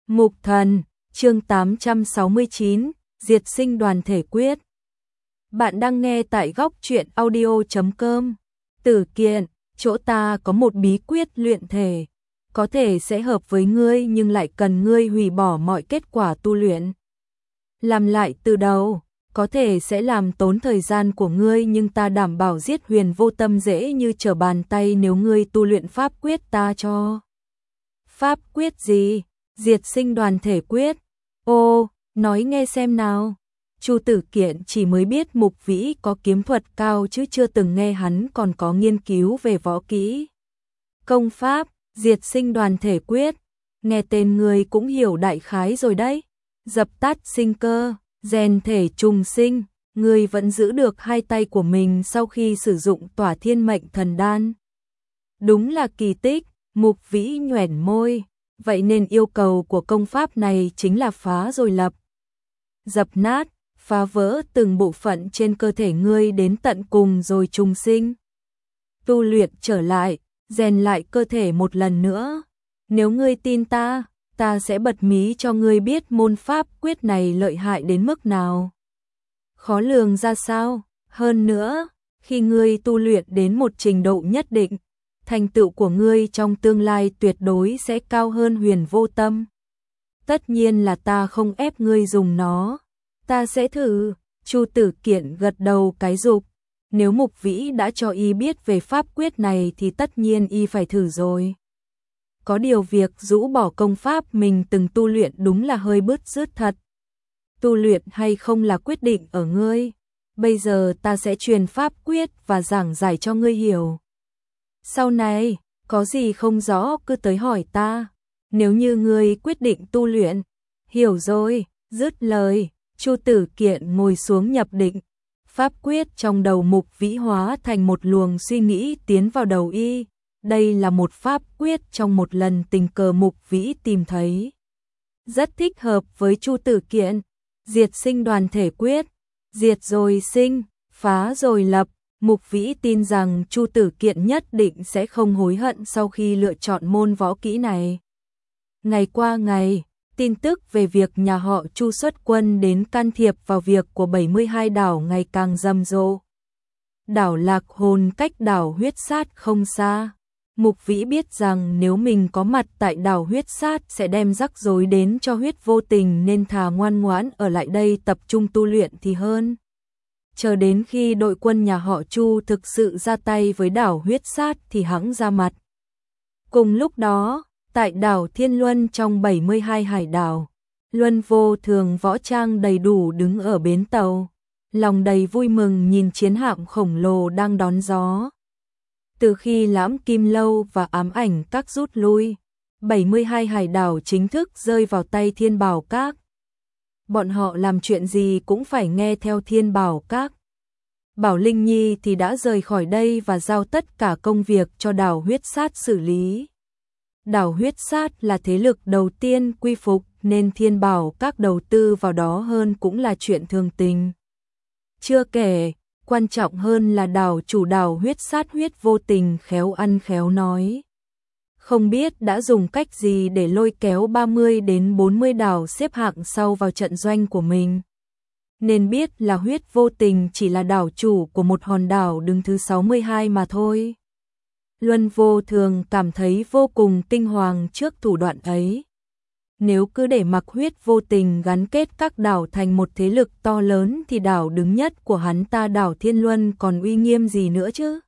Mục Thần, chương 869, Diệt sinh đoàn thể quyết. Bạn đang nghe tại góc truyện audio.com. Tử Kiện, chỗ ta có một bí quyết luyện thể, có thể sẽ hợp với ngươi nhưng lại cần ngươi hủy bỏ mọi kết quả tu luyện. Làm lại từ đầu, có thể sẽ làm tốn thời gian của ngươi nhưng ta đảm bảo giết Huyền Vô Tâm dễ như trở bàn tay nếu ngươi tu luyện pháp quyết ta cho. Pháp quyết gì? Diệt sinh đoàn thể quyết. Ô, nói nghe xem nào. Chu Tử Kiện chỉ mới biết Mục Vĩ có kiếm thuật cao chứ chưa từng nghe hắn còn có nghiên cứu về võ kỹ. Công pháp, diệt sinh đoàn thể quyết. Nghe tên người cũng hiểu đại khái rồi đấy. Dập tắt sinh cơ, rèn thể trùng sinh. Người vẫn giữ được hai tay của mình sau khi sử dụng tỏa thiên mệnh thần đan. Đúng là kỳ tích, Mục Vĩ nhoẻn môi. Vậy nên yêu cầu của công pháp này chính là phá rồi lập. Dập nát, phá vỡ từng bộ phận trên cơ thể ngươi đến tận cùng rồi trùng sinh. Tu luyện trở lại, rèn lại cơ thể một lần nữa. Nếu ngươi tin ta, ta sẽ bật mí cho ngươi biết môn pháp quyết này lợi hại đến mức nào. Khó lường ra sao, hơn nữa, khi ngươi tu luyện đến một trình độ nhất định, thành tựu của ngươi trong tương lai tuyệt đối sẽ cao hơn Huyền Vô Tâm. Tất nhiên là ta không ép ngươi dùng nó, ta sẽ thử. Chu Tử Kiện gật đầu cái dục. Nếu Mục Vĩ đã cho y biết về pháp quyết này thì tất nhiên y phải thử rồi. Có điều việc rũ bỏ công pháp mình từng tu luyện đúng là hơi bứt rứt thật. Tu luyện hay không là quyết định ở ngươi. Bây giờ ta sẽ truyền pháp quyết và giảng giải cho ngươi hiểu. Sau này, có gì không rõ cứ tới hỏi ta. Nếu như ngươi quyết định tu luyện. Hiểu rồi, dứt lời, Chu Tử Kiện ngồi xuống nhập định. Pháp quyết trong đầu Mục Vĩ hóa thành một luồng suy nghĩ tiến vào đầu y. Đây là một pháp quyết trong một lần tình cờ Mục Vĩ tìm thấy. Rất thích hợp với Chu Tử Kiện. Diệt sinh đoàn thể quyết. Diệt rồi sinh, phá rồi lập. Mục Vĩ tin rằng Chu Tử Kiện nhất định sẽ không hối hận sau khi lựa chọn môn võ kỹ này. Ngày qua ngày, tin tức về việc nhà họ Chu xuất quân đến can thiệp vào việc của 72 đảo ngày càng rầm rộ. Đảo Lạc Hồn cách đảo Huyết Sát không xa. Mục Vĩ biết rằng nếu mình có mặt tại đảo Huyết Sát sẽ đem rắc rối đến cho Huyết Vô Tình nên thà ngoan ngoãn ở lại đây tập trung tu luyện thì hơn. Chờ đến khi đội quân nhà họ Chu thực sự ra tay với đảo Huyết Sát thì hẵng ra mặt. Cùng lúc đó, tại đảo Thiên Luân trong 72 hải đảo, Luân Vô Thường võ trang đầy đủ đứng ở bến tàu, lòng đầy vui mừng nhìn chiến hạm khổng lồ đang đón gió. Từ khi Lãm Kim Lâu và Ám Ảnh Các rút lui, 72 hải đảo chính thức rơi vào tay Thiên Bảo Các. Bọn họ làm chuyện gì cũng phải nghe theo Thiên Bảo Các. Bảo Linh Nhi thì đã rời khỏi đây và giao tất cả công việc cho đảo Huyết Sát xử lý. Đảo Huyết Sát là thế lực đầu tiên quy phục nên Thiên Bảo Các đầu tư vào đó hơn cũng là chuyện thường tình. Chưa kể, quan trọng hơn là đảo chủ đảo Huyết Sát Huyết Vô Tình khéo ăn khéo nói. Không biết đã dùng cách gì để lôi kéo 30 đến 40 đảo xếp hạng sau vào trận doanh của mình. Nên biết là Huyết Vô Tình chỉ là đảo chủ của một hòn đảo đứng thứ 62 mà thôi. Luân Vô Thường cảm thấy vô cùng kinh hoàng trước thủ đoạn ấy. Nếu cứ để mặc Huyết Vô Tình gắn kết các đảo thành một thế lực to lớn thì đảo đứng nhất của hắn ta đảo Thiên Luân còn uy nghiêm gì nữa chứ.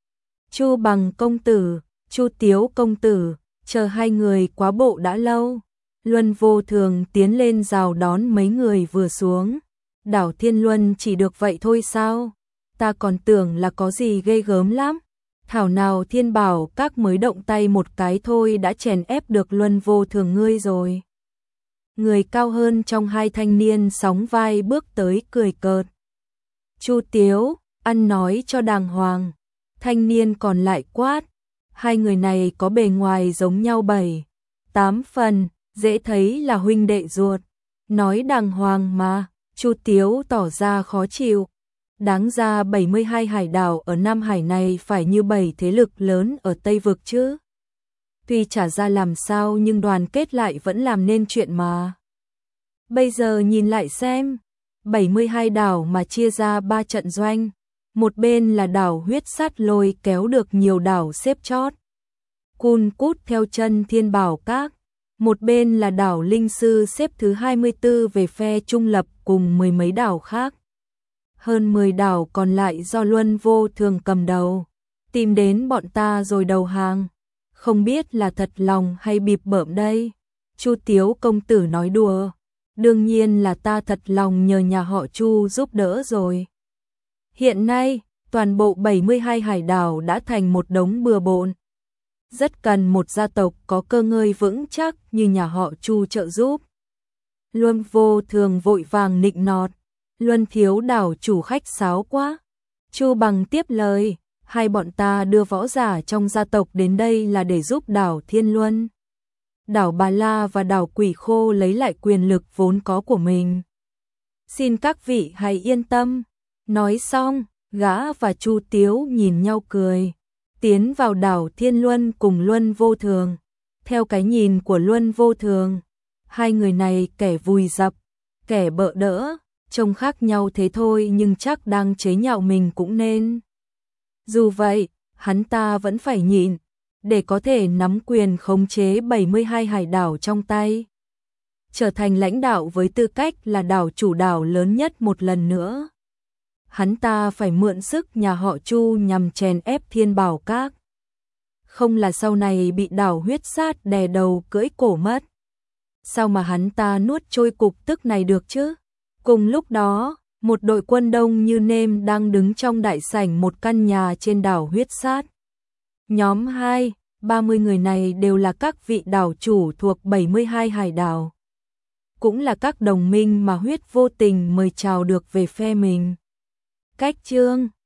Chu Bằng công tử, Chu Tiếu công tử, chờ hai người quá bộ đã lâu. Luân Vô Thường tiến lên rào đón mấy người vừa xuống. Đảo Thiên Luân chỉ được vậy thôi sao? Ta còn tưởng là có gì ghê gớm lắm. Thảo nào Thiên Bảo Các mới động tay một cái thôi đã chèn ép được Luân Vô Thường ngươi rồi. Người cao hơn trong hai thanh niên sóng vai bước tới cười cợt. Chu Tiếu, ăn nói cho đàng hoàng. Thanh niên còn lại quát. Hai người này có bề ngoài giống nhau 7, 8 phần, dễ thấy là huynh đệ ruột. Nói đàng hoàng mà, Chu Tiếu tỏ ra khó chịu. Đáng ra 72 hải đảo ở Nam Hải này phải như 7 thế lực lớn ở Tây Vực chứ. Tuy trả ra làm sao nhưng đoàn kết lại vẫn làm nên chuyện mà. Bây giờ nhìn lại xem, 72 đảo mà chia ra 3 trận doanh, một bên là đảo Huyết Sát lôi kéo được nhiều đảo xếp chót, cun cút theo chân Thiên Bảo Các, một bên là đảo Linh Sư xếp thứ 24 về phe trung lập cùng mười mấy đảo khác. Hơn 10 đảo còn lại do Luân Vô Thường cầm đầu, tìm đến bọn ta rồi đầu hàng, không biết là thật lòng hay bịp bợm đây. Chu Tiếu công tử nói đùa, đương nhiên là ta thật lòng nhờ nhà họ Chu giúp đỡ rồi. Hiện nay, toàn bộ 72 hải đảo đã thành một đống bừa bộn. Rất cần một gia tộc có cơ ngơi vững chắc như nhà họ Chu trợ giúp. Luân Vô Thường vội vàng nịnh nọt, Luân thiếu đảo chủ khách sáo quá. Chu Bằng tiếp lời, hai bọn ta đưa võ giả trong gia tộc đến đây là để giúp đảo Thiên Luân, đảo Bà La và đảo Quỷ Khô lấy lại quyền lực vốn có của mình. Xin các vị hãy yên tâm. Nói xong, gã và Chu Tiếu nhìn nhau cười, tiến vào đảo Thiên Luân cùng Luân Vô Thường. Theo cái nhìn của Luân Vô Thường, hai người này kẻ vùi dập, kẻ bợ đỡ, trông khác nhau thế thôi nhưng chắc đang chế nhạo mình cũng nên. Dù vậy, hắn ta vẫn phải nhịn, để có thể nắm quyền khống chế 72 hải đảo trong tay, trở thành lãnh đạo với tư cách là đảo chủ đảo lớn nhất một lần nữa. Hắn ta phải mượn sức nhà họ Chu nhằm chèn ép Thiên Bảo Các. Không là sau này bị đảo Huyết Sát đè đầu cưỡi cổ mất. Sao mà hắn ta nuốt trôi cục tức này được chứ? Cùng lúc đó, một đội quân đông như nêm đang đứng trong đại sảnh một căn nhà trên đảo Huyết Sát. Nhóm 2, 30 người này đều là các vị đảo chủ thuộc 72 hải đảo. Cũng là các đồng minh mà Huyết Vô Tình mời chào được về phe mình. Cách chương